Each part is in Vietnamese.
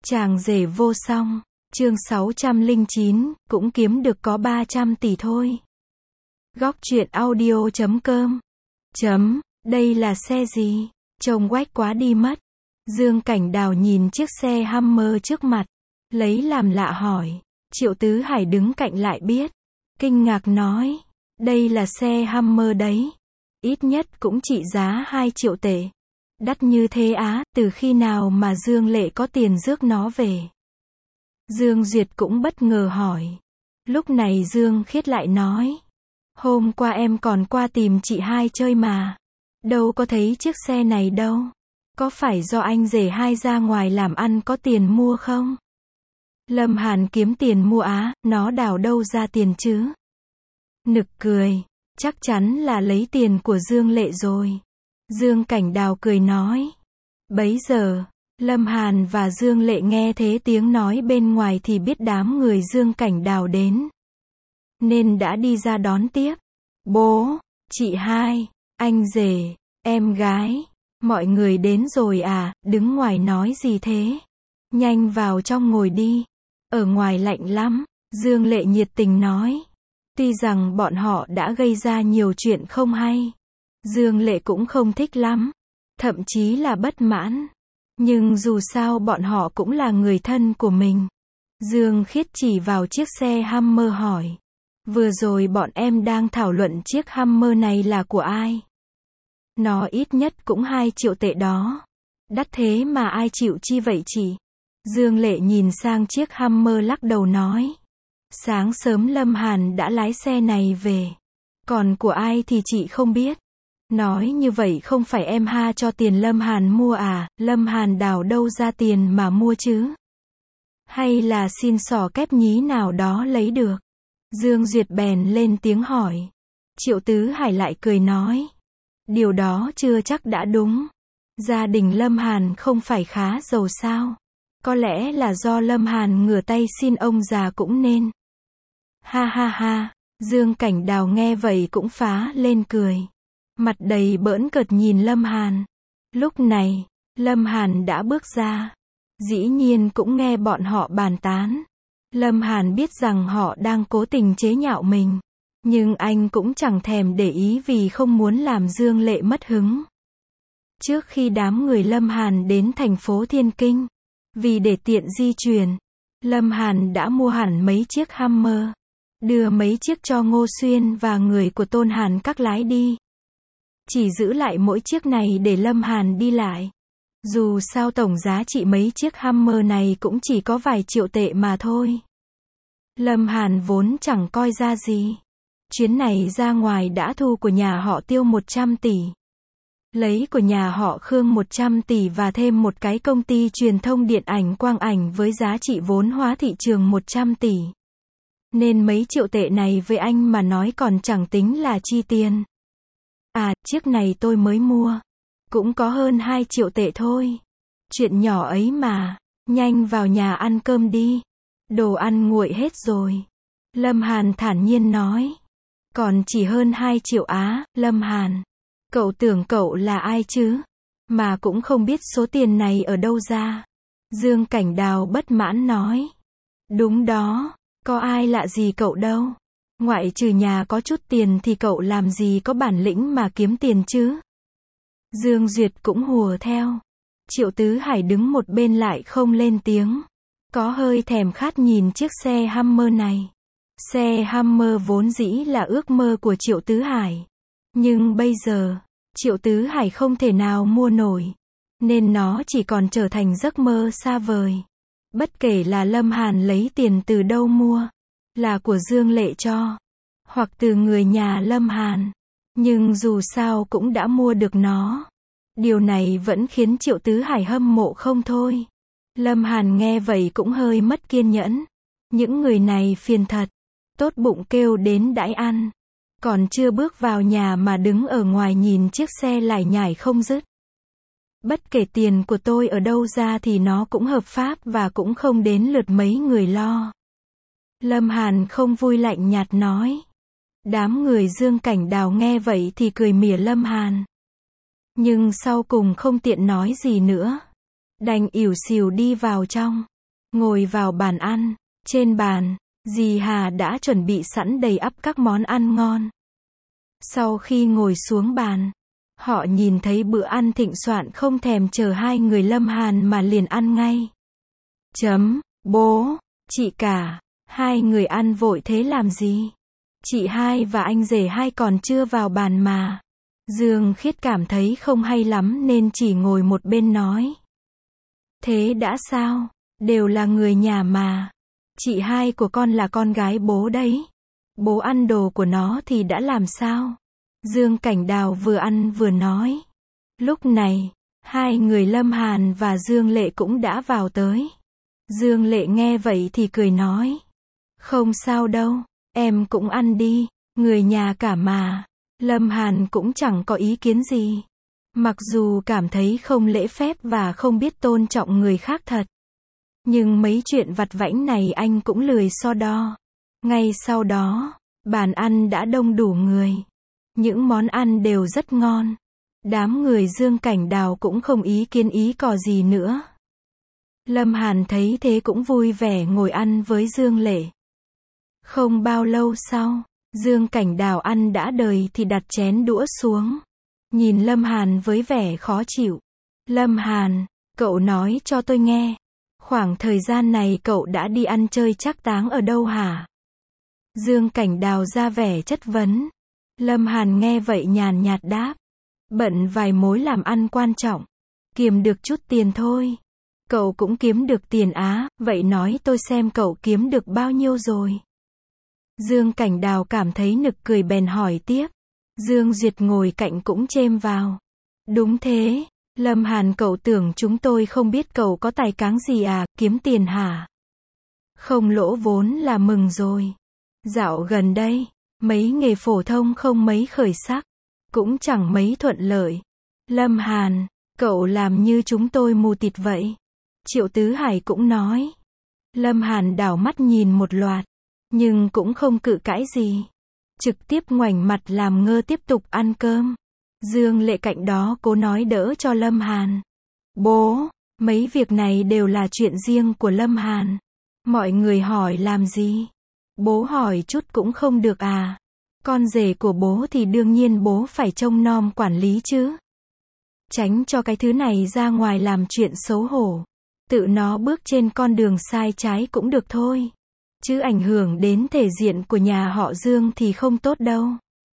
Chàng rể vô song, chương 609, cũng kiếm được có 300 tỷ thôi. Góc truyện audio.com. Đây là xe gì? Trông quách quá đi mất. Dương Cảnh Đào nhìn chiếc xe Hummer trước mặt, lấy làm lạ hỏi. Triệu Tứ Hải đứng cạnh lại biết. Kinh ngạc nói, đây là xe Hummer đấy. Ít nhất cũng trị giá 2 triệu tệ. Đắt như thế á, từ khi nào mà Dương Lệ có tiền rước nó về? Dương Duyệt cũng bất ngờ hỏi. Lúc này Dương Khiết lại nói. Hôm qua em còn qua tìm chị hai chơi mà. Đâu có thấy chiếc xe này đâu. Có phải do anh rể hai ra ngoài làm ăn có tiền mua không? Lâm Hàn kiếm tiền mua á, nó đào đâu ra tiền chứ? Nực cười, chắc chắn là lấy tiền của Dương Lệ rồi. Dương Cảnh Đào cười nói. Bấy giờ, Lâm Hàn và Dương Lệ nghe thế tiếng nói bên ngoài thì biết đám người Dương Cảnh Đào đến. Nên đã đi ra đón tiếp. Bố, chị hai, anh rể, em gái, mọi người đến rồi à, đứng ngoài nói gì thế? Nhanh vào trong ngồi đi. Ở ngoài lạnh lắm, Dương Lệ nhiệt tình nói. Tuy rằng bọn họ đã gây ra nhiều chuyện không hay. Dương Lệ cũng không thích lắm, thậm chí là bất mãn. Nhưng dù sao bọn họ cũng là người thân của mình. Dương Khiết chỉ vào chiếc xe Hummer hỏi. Vừa rồi bọn em đang thảo luận chiếc Hummer này là của ai? Nó ít nhất cũng 2 triệu tệ đó. Đắt thế mà ai chịu chi vậy chị? Dương Lệ nhìn sang chiếc Hummer lắc đầu nói. Sáng sớm Lâm Hàn đã lái xe này về. Còn của ai thì chị không biết. Nói như vậy không phải em ha cho tiền Lâm Hàn mua à, Lâm Hàn đào đâu ra tiền mà mua chứ? Hay là xin xỏ kép nhí nào đó lấy được? Dương Duyệt bèn lên tiếng hỏi. Triệu Tứ Hải lại cười nói. Điều đó chưa chắc đã đúng. Gia đình Lâm Hàn không phải khá giàu sao? Có lẽ là do Lâm Hàn ngửa tay xin ông già cũng nên. Ha ha ha, Dương Cảnh Đào nghe vậy cũng phá lên cười. Mặt đầy bỡn cợt nhìn Lâm Hàn. Lúc này, Lâm Hàn đã bước ra. Dĩ nhiên cũng nghe bọn họ bàn tán. Lâm Hàn biết rằng họ đang cố tình chế nhạo mình. Nhưng anh cũng chẳng thèm để ý vì không muốn làm Dương Lệ mất hứng. Trước khi đám người Lâm Hàn đến thành phố Thiên Kinh, vì để tiện di chuyển, Lâm Hàn đã mua hẳn mấy chiếc Hummer. Đưa mấy chiếc cho Ngô Xuyên và người của Tôn Hàn Các lái đi. Chỉ giữ lại mỗi chiếc này để Lâm Hàn đi lại. Dù sao tổng giá trị mấy chiếc Hummer này cũng chỉ có vài triệu tệ mà thôi. Lâm Hàn vốn chẳng coi ra gì. Chuyến này ra ngoài đã thu của nhà họ Tiêu 100 tỷ. Lấy của nhà họ Khương 100 tỷ và thêm một cái công ty truyền thông điện ảnh quang ảnh với giá trị vốn hóa thị trường 100 tỷ. Nên mấy triệu tệ này với anh mà nói còn chẳng tính là chi tiền. À, chiếc này tôi mới mua. Cũng có hơn 2 triệu tệ thôi. Chuyện nhỏ ấy mà. Nhanh vào nhà ăn cơm đi. Đồ ăn nguội hết rồi. Lâm Hàn thản nhiên nói. Còn chỉ hơn 2 triệu á, Lâm Hàn. Cậu tưởng cậu là ai chứ? Mà cũng không biết số tiền này ở đâu ra. Dương Cảnh Đào bất mãn nói. Đúng đó, có ai lạ gì cậu đâu. Ngoại trừ nhà có chút tiền thì cậu làm gì có bản lĩnh mà kiếm tiền chứ? Dương Duyệt cũng hùa theo. Triệu Tứ Hải đứng một bên lại không lên tiếng. Có hơi thèm khát nhìn chiếc xe Hummer này. Xe Hummer vốn dĩ là ước mơ của Triệu Tứ Hải. Nhưng bây giờ, Triệu Tứ Hải không thể nào mua nổi. Nên nó chỉ còn trở thành giấc mơ xa vời. Bất kể là Lâm Hàn lấy tiền từ đâu mua. Là của Dương Lệ cho. Hoặc từ người nhà Lâm Hàn. Nhưng dù sao cũng đã mua được nó. Điều này vẫn khiến Triệu Tứ Hải hâm mộ không thôi. Lâm Hàn nghe vậy cũng hơi mất kiên nhẫn. Những người này phiền thật. Tốt bụng kêu đến đãi ăn. Còn chưa bước vào nhà mà đứng ở ngoài nhìn chiếc xe lải nhải không dứt. Bất kể tiền của tôi ở đâu ra thì nó cũng hợp pháp và cũng không đến lượt mấy người lo. Lâm Hàn không vui lạnh nhạt nói. Đám người Dương Cảnh Đào nghe vậy thì cười mỉa Lâm Hàn. Nhưng sau cùng không tiện nói gì nữa. Đành ỉu xìu đi vào trong. ngồi vào bàn ăn. Trên bàn, dì Hà đã chuẩn bị sẵn đầy ắp các món ăn ngon. Sau khi ngồi xuống bàn, họ nhìn thấy bữa ăn thịnh soạn không thèm chờ hai người Lâm Hàn mà liền ăn ngay. Bố, chị cả, hai người ăn vội thế làm gì? Chị hai và anh rể hai còn chưa vào bàn mà. Dương Khiết cảm thấy không hay lắm nên chỉ ngồi một bên nói. Thế đã sao? Đều là người nhà mà. Chị hai của con là con gái bố đấy. Bố ăn đồ của nó thì đã làm sao? Dương Cảnh Đào vừa ăn vừa nói. Lúc này, hai người Lâm Hàn và Dương Lệ cũng đã vào tới. Dương Lệ nghe vậy thì cười nói. Không sao đâu, em cũng ăn đi, người nhà cả mà. Lâm Hàn cũng chẳng có ý kiến gì. Mặc dù cảm thấy không lễ phép và không biết tôn trọng người khác thật. Nhưng mấy chuyện vặt vãnh này anh cũng lười so đo. Ngay sau đó, bàn ăn đã đông đủ người. Những món ăn đều rất ngon. Đám người Dương Cảnh Đào cũng không ý kiến ý cò gì nữa. Lâm Hàn thấy thế cũng vui vẻ ngồi ăn với Dương Lệ. Không bao lâu sau, Dương Cảnh Đào ăn đã đời thì đặt chén đũa xuống. Nhìn Lâm Hàn với vẻ khó chịu. Lâm Hàn, cậu nói cho tôi nghe. Khoảng thời gian này cậu đã đi ăn chơi trác táng ở đâu hả? Dương Cảnh Đào ra vẻ chất vấn. Lâm Hàn nghe vậy nhàn nhạt đáp. Bận vài mối làm ăn quan trọng. Kiếm được chút tiền thôi. Cậu cũng kiếm được tiền á, vậy nói tôi xem cậu kiếm được bao nhiêu rồi. Dương Cảnh Đào cảm thấy nực cười bèn hỏi tiếp. Dương Duyệt ngồi cạnh cũng chêm vào. Đúng thế, Lâm Hàn cậu tưởng chúng tôi không biết cậu có tài cán gì à, kiếm tiền hả? Không lỗ vốn là mừng rồi. Dạo gần đây, mấy nghề phổ thông không mấy khởi sắc, cũng chẳng mấy thuận lợi. Lâm Hàn, cậu làm như chúng tôi mù tịt vậy. Triệu Tứ Hải cũng nói. Lâm Hàn đảo mắt nhìn một loạt, nhưng cũng không cự cãi gì. Trực tiếp ngoảnh mặt làm ngơ tiếp tục ăn cơm. Dương Lệ cạnh đó cố nói đỡ cho Lâm Hàn. Bố, mấy việc này đều là chuyện riêng của Lâm Hàn. Mọi người hỏi làm gì? Bố hỏi chút cũng không được à? Con rể của bố thì đương nhiên bố phải trông nom quản lý chứ. Tránh cho cái thứ này ra ngoài làm chuyện xấu hổ. Tự nó bước trên con đường sai trái cũng được thôi. Chứ ảnh hưởng đến thể diện của nhà họ Dương thì không tốt đâu.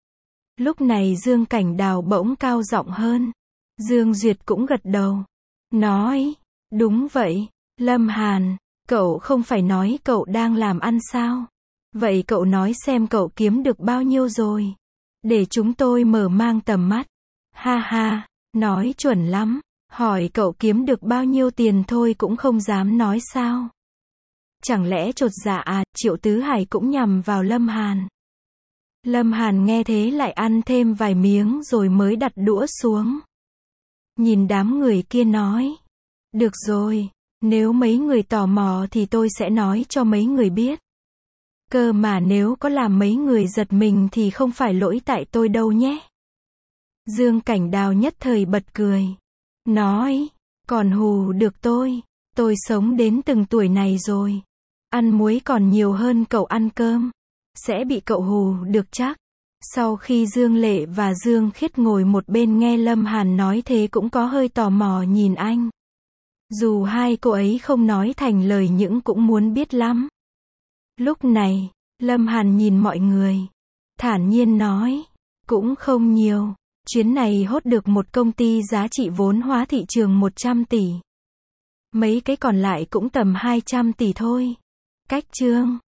Lúc này Dương Cảnh Đào bỗng cao giọng hơn. Dương Duyệt cũng gật đầu. Nói, đúng vậy, Lâm Hàn, cậu không phải nói cậu đang làm ăn sao? Vậy cậu nói xem cậu kiếm được bao nhiêu rồi? Để chúng tôi mở mang tầm mắt. Ha ha, nói chuẩn lắm. Hỏi cậu kiếm được bao nhiêu tiền thôi cũng không dám nói sao? Chẳng lẽ chột dạ à? Triệu Tứ Hải cũng nhằm vào Lâm Hàn. Lâm Hàn nghe thế lại ăn thêm vài miếng rồi mới đặt đũa xuống. Nhìn đám người kia nói. Được rồi, nếu mấy người tò mò thì tôi sẽ nói cho mấy người biết. Cơ mà nếu có làm mấy người giật mình thì không phải lỗi tại tôi đâu nhé. Dương Cảnh Đào nhất thời bật cười. Nói, còn hù được tôi sống đến từng tuổi này rồi. Ăn muối còn nhiều hơn cậu ăn cơm. Sẽ bị cậu hù được chắc. Sau khi Dương Lệ và Dương Khiết ngồi một bên nghe Lâm Hàn nói thế cũng có hơi tò mò nhìn anh. Dù hai cô ấy không nói thành lời nhưng cũng muốn biết lắm. Lúc này, Lâm Hàn nhìn mọi người. Thản nhiên nói, cũng không nhiều. Chuyến này hốt được một công ty giá trị vốn hóa thị trường 100 tỷ. Mấy cái còn lại cũng tầm 200 tỷ thôi. Cách chương